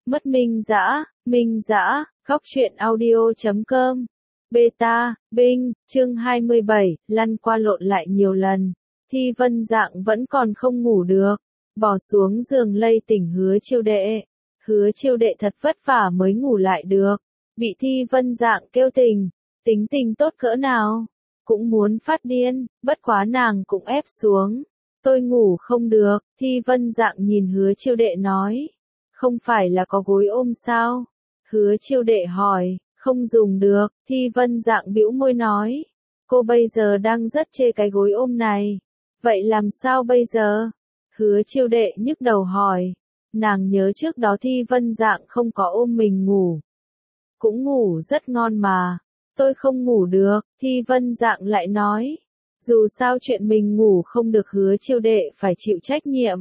Mất Minh Dã, Góc truyện audio.com. Beta, Binh, chương 27, lăn qua lộn lại nhiều lần. Thi Vân Dạng vẫn còn không ngủ được. Bỏ xuống giường lay tỉnh Hứa Chiêu Đệ. Hứa Chiêu Đệ thật vất vả mới ngủ lại được. Bị Thi Vân Dạng kêu tỉnh. Tính tình tốt cỡ nào. Cũng muốn phát điên, bất quá nàng cũng ép xuống. Tôi ngủ không được, Thi Vân Dạng nhìn Hứa Chiêu Đệ nói. Không phải là có gối ôm sao? Hứa Chiêu Đệ hỏi, không dùng được, Thi Vân Dạng bĩu môi nói. Cô bây giờ đang rất chê cái gối ôm này. Vậy làm sao bây giờ? Hứa Chiêu Đệ nhức đầu hỏi. Nàng nhớ trước đó Thi Vân Dạng không có ôm mình ngủ. Cũng ngủ rất ngon mà. Tôi không ngủ được, Thi Vân Dạng lại nói. Dù sao chuyện mình ngủ không được Hứa Chiêu Đệ phải chịu trách nhiệm.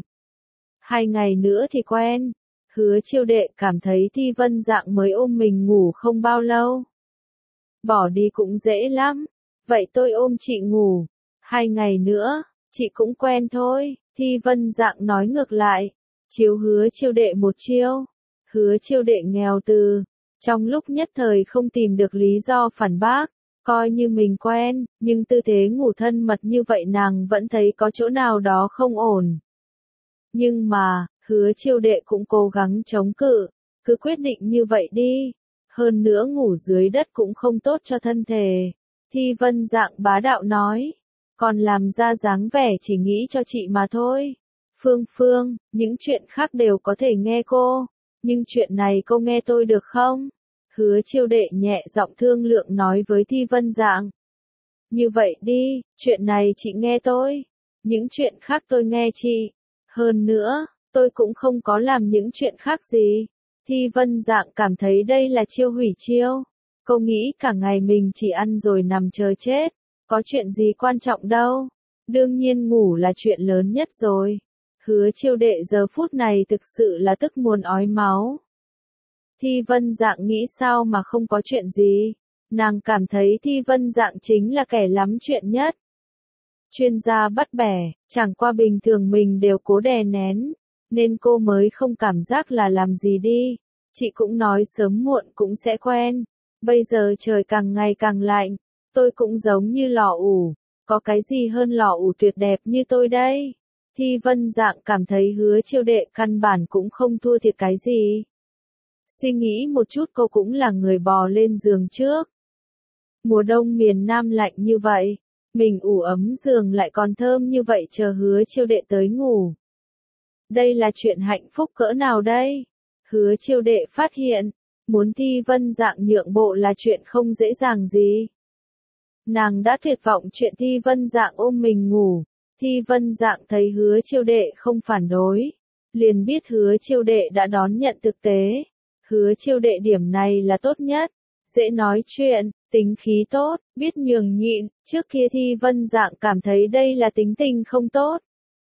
2 ngày nữa thì quen. Hứa Chiêu Đệ cảm thấy Thi Vân Dạng mới ôm mình ngủ không bao lâu. Bỏ đi cũng dễ lắm. Vậy tôi ôm chị ngủ. 2 ngày nữa, chị cũng quen thôi. Thi Vân Dạng nói ngược lại. Chiếu Hứa Chiêu Đệ một chiêu. Hứa Chiêu Đệ nghèo từ. Trong lúc nhất thời không tìm được lý do phản bác. Coi như mình quen, nhưng tư thế ngủ thân mật như vậy nàng vẫn thấy có chỗ nào đó không ổn. Nhưng mà, Hứa Chiêu Đệ cũng cố gắng chống cự, cứ quyết định như vậy đi. Hơn nữa ngủ dưới đất cũng không tốt cho thân thể. Thi Vân Dạng bá đạo nói, còn làm ra dáng vẻ chỉ nghĩ cho chị mà thôi. Phương, những chuyện khác đều có thể nghe cô, nhưng chuyện này cô nghe tôi được không? Hứa Chiêu Đệ nhẹ giọng thương lượng nói với Thi Vân Dạng. Như vậy đi, chuyện này chị nghe tôi, những chuyện khác tôi nghe chị. Hơn nữa, tôi cũng không có làm những chuyện khác gì. Thi Vân Dạng cảm thấy đây là chiêu hủy chiêu. Cô nghĩ cả ngày mình chỉ ăn rồi nằm chờ chết. Có chuyện gì quan trọng đâu. Đương nhiên ngủ là chuyện lớn nhất rồi. Hứa Chiêu Đệ giờ phút này thực sự là tức muốn ói máu. Thi Vân Dạng nghĩ sao mà không có chuyện gì. Nàng cảm thấy Thi Vân Dạng chính là kẻ lắm chuyện nhất. Chuyên gia bắt bẻ, chẳng qua bình thường mình đều cố đè nén, nên cô mới không cảm giác là làm gì đi. Chị cũng nói sớm muộn cũng sẽ quen. Bây giờ trời càng ngày càng lạnh, tôi cũng giống như lò ủ. Có cái gì hơn lò ủ tuyệt đẹp như tôi đây? Thi Vân Dạng cảm thấy Hứa Chiêu Đệ căn bản cũng không thua thiệt cái gì. Suy nghĩ một chút cô cũng là người bò lên giường trước. Mùa đông miền Nam lạnh như vậy, mình ủ ấm giường lại còn thơm như vậy chờ Hứa Chiêu Đệ tới ngủ. Đây là chuyện hạnh phúc cỡ nào đây? Hứa Chiêu Đệ phát hiện, muốn Thi Vân Dạng nhượng bộ là chuyện không dễ dàng gì. Nàng đã tuyệt vọng chuyện Thi Vân Dạng ôm mình ngủ. Thi Vân Dạng thấy Hứa Chiêu Đệ không phản đối, liền biết Hứa Chiêu Đệ đã đón nhận thực tế. Hứa Chiêu Đệ điểm này là tốt nhất, dễ nói chuyện, tính khí tốt, biết nhường nhịn. Trước kia Thi Vân Dạng cảm thấy đây là tính tình không tốt.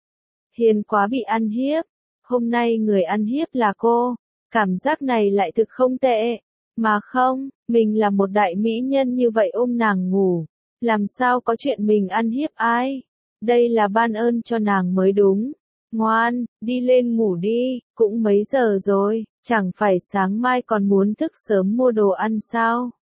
Hiền quá bị ăn hiếp, hôm nay người ăn hiếp là cô, cảm giác này lại thực không tệ. Mà không, mình là một đại mỹ nhân như vậy ôm nàng ngủ, làm sao có chuyện mình ăn hiếp ai? Đây là ban ơn cho nàng mới đúng. Ngoan, đi lên ngủ đi, cũng mấy giờ rồi, chẳng phải sáng mai còn muốn thức sớm mua đồ ăn sao?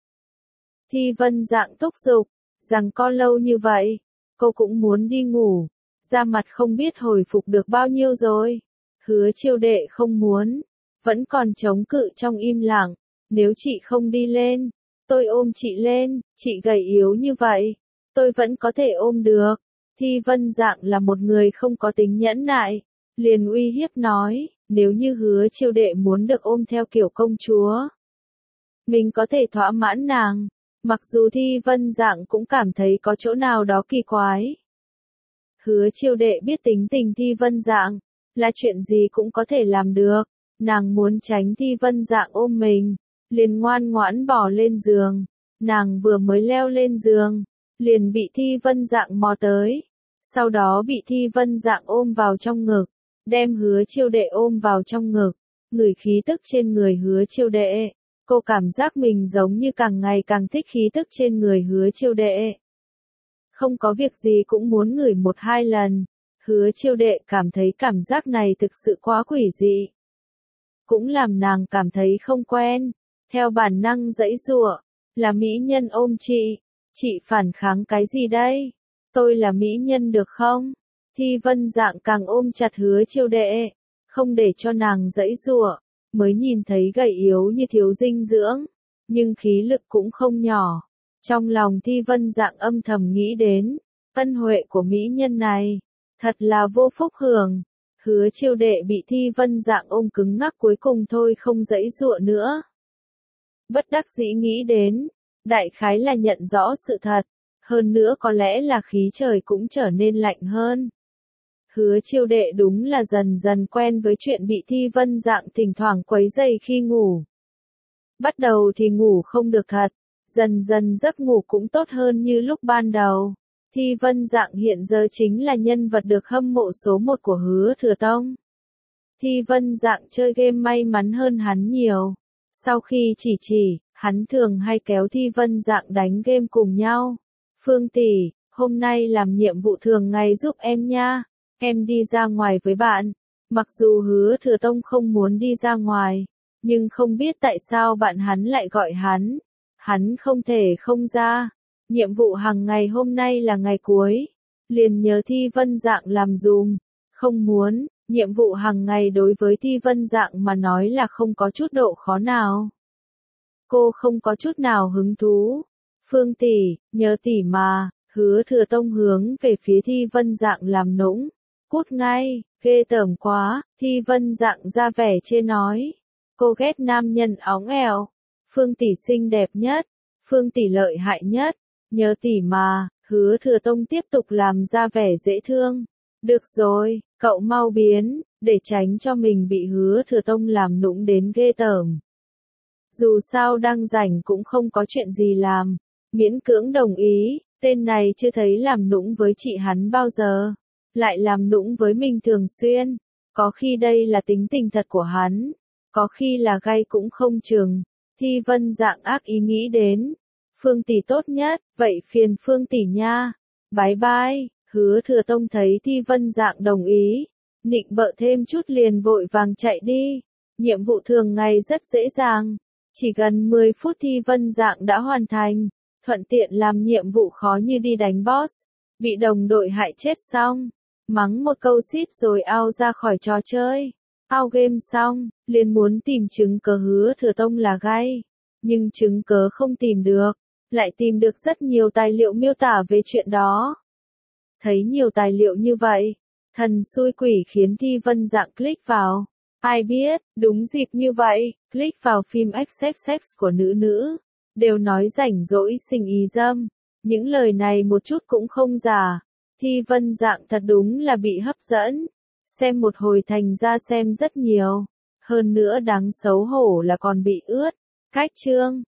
Thi Vân Dạng thúc giục, rằng có lâu như vậy, cô cũng muốn đi ngủ, da mặt không biết hồi phục được bao nhiêu rồi. Hứa Chiêu Đệ không muốn, vẫn còn chống cự trong im lặng, nếu chị không đi lên, tôi ôm chị lên, chị gầy yếu như vậy, tôi vẫn có thể ôm được. Thi Vân Dạng là một người không có tính nhẫn nại, liền uy hiếp nói, nếu như Hứa Chiêu Đệ muốn được ôm theo kiểu công chúa, mình có thể thỏa mãn nàng. Mặc dù Thi Vân Dạng cũng cảm thấy có chỗ nào đó kỳ quái. Hứa Chiêu Đệ biết tính tình Thi Vân Dạng, là chuyện gì cũng có thể làm được. Nàng muốn tránh Thi Vân Dạng ôm mình, liền ngoan ngoãn bỏ lên giường. Nàng vừa mới leo lên giường, liền bị Thi Vân Dạng mò tới. Sau đó bị Thi Vân Dạng ôm vào trong ngực, đem Hứa Chiêu Đệ ôm vào trong ngực, ngửi khí tức trên người Hứa Chiêu Đệ. Cô cảm giác mình giống như càng ngày càng thích khí tức trên người Hứa Chiêu Đệ. Không có việc gì cũng muốn ngửi 1-2 lần. Hứa Chiêu Đệ cảm thấy cảm giác này thực sự quá quỷ dị. cũng làm nàng cảm thấy không quen. Theo bản năng giãy giụa, là mỹ nhân ôm chị phản kháng cái gì đây? Tôi là mỹ nhân được không? Thi Vân Dạng càng ôm chặt Hứa Chiêu Đệ, không để cho nàng giãy giụa, mới nhìn thấy gầy yếu như thiếu dinh dưỡng, nhưng khí lực cũng không nhỏ. Trong lòng Thi Vân Dạng âm thầm nghĩ đến, ân huệ của mỹ nhân này, thật là vô phúc hưởng. Hứa Chiêu Đệ bị Thi Vân Dạng ôm cứng ngắc cuối cùng thôi không giãy giụa nữa. Bất đắc dĩ nghĩ đến, đại khái là nhận rõ sự thật, hơn nữa có lẽ là khí trời cũng trở nên lạnh hơn. Hứa Chiêu Đệ đúng là dần dần quen với chuyện bị Thi Vân Dạng thỉnh thoảng quấy rầy khi ngủ. Bắt đầu thì ngủ không được thật, dần dần giấc ngủ cũng tốt hơn như lúc ban đầu. Thi Vân Dạng hiện giờ chính là nhân vật được hâm mộ số 1 của Hứa Thừa Tông. Thi Vân Dạng chơi game may mắn hơn hắn nhiều. Sau khi hắn thường hay kéo Thi Vân Dạng đánh game cùng nhau. Phương tỷ, hôm nay làm nhiệm vụ thường ngày giúp em nha. Em đi ra ngoài với bạn. Mặc dù Hứa Thừa Tông không muốn đi ra ngoài, nhưng không biết tại sao bạn hắn lại gọi hắn. Hắn không thể không ra. Nhiệm vụ hàng ngày hôm nay là ngày cuối. Liền nhờ Thi Vân Dạng làm dùm. Không muốn, nhiệm vụ hàng ngày đối với Thi Vân Dạng mà nói là không có chút độ khó nào. Cô không có chút nào hứng thú. Phương tỷ, nhớ tỷ mà. Hứa Thừa Tông hướng về phía Thi Vân Dạng làm nũng. Cút ngay, ghê tởm quá. Thi Vân Dạng ra vẻ chê nói. Cô ghét nam nhân óng ẻo. Phương tỷ xinh đẹp nhất. Phương tỷ lợi hại nhất. Nhớ tỷ mà. Hứa Thừa Tông tiếp tục làm ra vẻ dễ thương. Được rồi, cậu mau biến, để tránh cho mình bị Hứa Thừa Tông làm nũng đến ghê tởm. Dù sao đang rảnh cũng không có chuyện gì làm. Miễn cưỡng đồng ý, tên này chưa thấy làm nũng với chị hắn bao giờ. Lại làm nũng với mình thường xuyên. Có khi đây là tính tình thật của hắn. Có khi là gay cũng không chừng. Thi Vân Dạng ác ý nghĩ đến. Phương tỷ tốt nhất, vậy phiền Phương tỷ nha. Bye bye. Hứa Thừa Tông thấy Thi Vân Dạng đồng ý, nịnh bợ thêm chút liền vội vàng chạy đi. Nhiệm vụ thường ngày rất dễ dàng, chỉ gần 10 phút Thi Vân Dạng đã hoàn thành, thuận tiện làm nhiệm vụ khó như đi đánh boss, bị đồng đội hại chết xong, mắng một câu xít rồi out ra khỏi trò chơi. Out game xong, liền muốn tìm chứng cớ Hứa Thừa Tông là gay, nhưng chứng cớ không tìm được, lại tìm được rất nhiều tài liệu miêu tả về chuyện đó. Thấy nhiều tài liệu như vậy, thần xui quỷ khiến Thi Vân Dạng click vào. Ai biết, đúng dịp như vậy, click vào phim XXX của nữ, đều nói rảnh rỗi sinh ý dâm. Những lời này một chút cũng không giả. Thi Vân Dạng thật đúng là bị hấp dẫn. Xem một hồi thành ra xem rất nhiều. Hơn nữa đáng xấu hổ là còn bị ướt. Cách chương